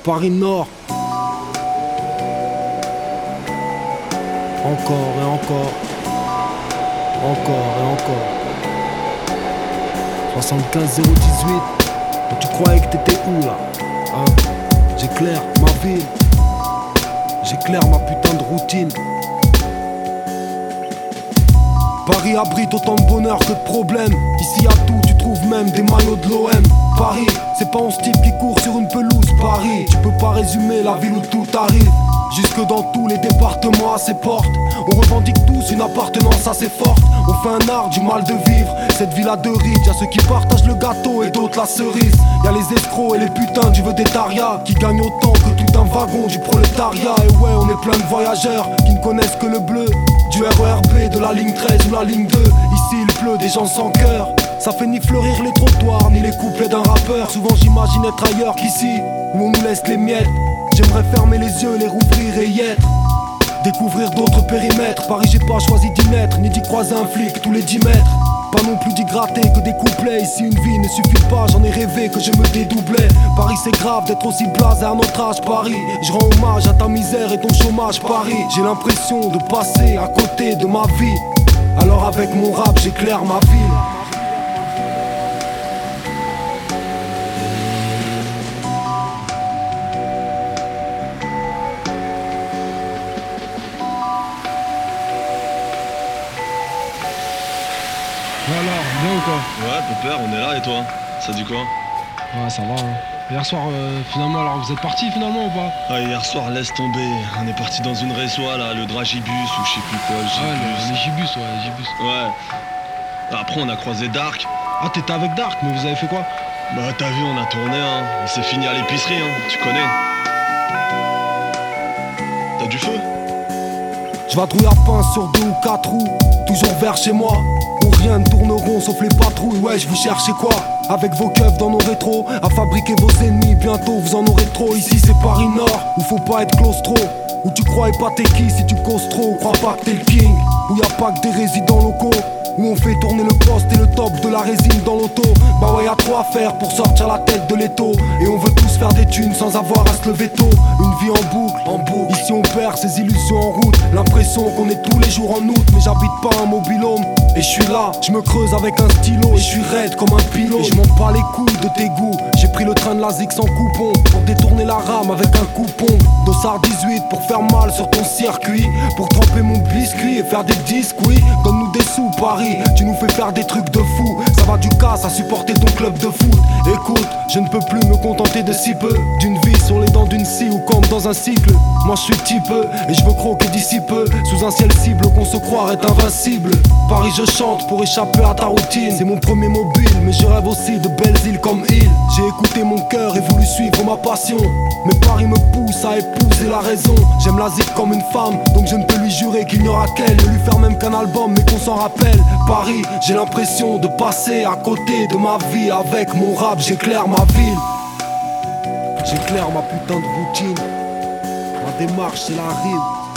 Paris Nord. Encore et encore. Encore et encore. 75 018. Tu croyais que t'étais où là, hein? J'éclaire ma ville. J'éclaire ma putain de routine. Paris abrite autant de bonheur que de problèmes. Ici y'a tout, tu trouves même des maillots de l'OM. Paris, c'est pas 11 types qui courent sur une pelouse. Paris, tu peux pas résumer la ville où tout arrive. Jusque dans tous les départements à ses portes. On revendique tous une appartenance assez forte. On fait un art du mal de vivre. Cette ville a deux rides, y'a ceux qui partagent le gâteau et d'autres la cerise. Y'a les escrocs et les putains du vedettariat qui gagnent autant que tout un wagon du prolétariat. Et ouais, on est plein de voyageurs qui ne connaissent que le bleu du RERB, de la ligne 13 ou la ligne 2. Ici il pleut, des gens sans cœur. Ça fait ni fleurir les trottoirs, ni les couplets d'un rappeur. Souvent j'imagine être ailleurs qu'ici, où on nous laisse les miettes. J'aimerais fermer les yeux, les rouvrir et y être. Découvrir d'autres périmètres. Paris j'ai pas choisi d'y naître, ni d'y croiser un flic tous les 10 mètres. Pas non plus d'y gratter que des couplets. Ici une vie ne suffit pas, j'en ai rêvé que je me dédoublais. Paris c'est grave d'être aussi blasé à notre âge. Paris, je rends hommage à ta misère et ton chômage. Paris, j'ai l'impression de passer à côté de ma vie. Alors avec mon rap j'éclaire ma ville. Alors, bien ou quoi? Ouais, Pépère, on est là et toi? Ça dit quoi? Ouais, ça va. Hein. Hier soir, finalement, alors vous êtes partis finalement ou pas? Ah, hier soir, laisse tomber. On est parti dans une résoie là, le Dragibus ou je sais plus quoi, le Ah ouais, Gibus. les Gibus, ouais, les Gibus. Ouais. Après, on a croisé Dark. Ah, t'étais avec Dark, mais vous avez fait quoi? Bah, t'as vu, on a tourné, hein. Il s'est fini à l'épicerie, hein. Tu connais. T'as du feu? Je vadrouille à pince sur 2 ou 4 roues, toujours vers chez moi, où rien ne tourne rond sauf les patrouilles. Ouais, je vous cherchez quoi? Avec vos keufs dans nos rétros, à fabriquer vos ennemis, bientôt vous en aurez trop. Ici c'est Paris Nord, où faut pas être claustro, où tu crois pas t'es qui si tu causes trop, ou crois pas que t'es le king, où y a pas que des résidents locaux, où on fait tourner le poste et le top de la résine dans l'auto. Bah ouais, y'a trop à faire pour sortir la tête de l'étau. Et on veut tous faire des thunes sans avoir à se lever tôt. Une vie en boucle, en boucle. Ici on perd ses illusions en route. L'impression qu'on est tous les jours en août. Mais j'habite pas un mobil-home. Et je suis là, je me creuse avec un stylo. Et je suis raide comme un pilote. Et je m'en bats les couilles de tes goûts. J'ai pris le train de la Zig sans coupon, pour détourner la rame avec un coupon. Dossard 18 pour faire mal sur ton circuit, pour tremper mon biscuit et faire des disques, oui. Donne-nous des sous Paris, tu nous fais faire des trucs de fou. Ça va du casse à supporter ton club de foot. Écoute, je ne peux plus me contenter de si peu, d'une vie sur les dents d'une scie ou comme dans un cycle. Moi je suis type et je veux croquer d'ici peu, sous un ciel cible qu'on se croire est invincible. Paris je chante pour échapper à ta routine. C'est mon premier mobile, mais je rêve aussi de belles îles comme île. J'ai écouté mon cœur et voulu suivre ma passion, mais Paris me pousse à épouser la raison. J'aime la zik comme une femme, donc je ne peux lui jurer qu'il n'y aura qu'elle. Ne lui faire même qu'un album, mais qu'on s'en rappelle. Paris, j'ai l'impression de passer à côté de ma vie. Avec mon rap, j'éclaire ma ville. J'éclaire ma putain de routine. Ma démarche, c'est la rime.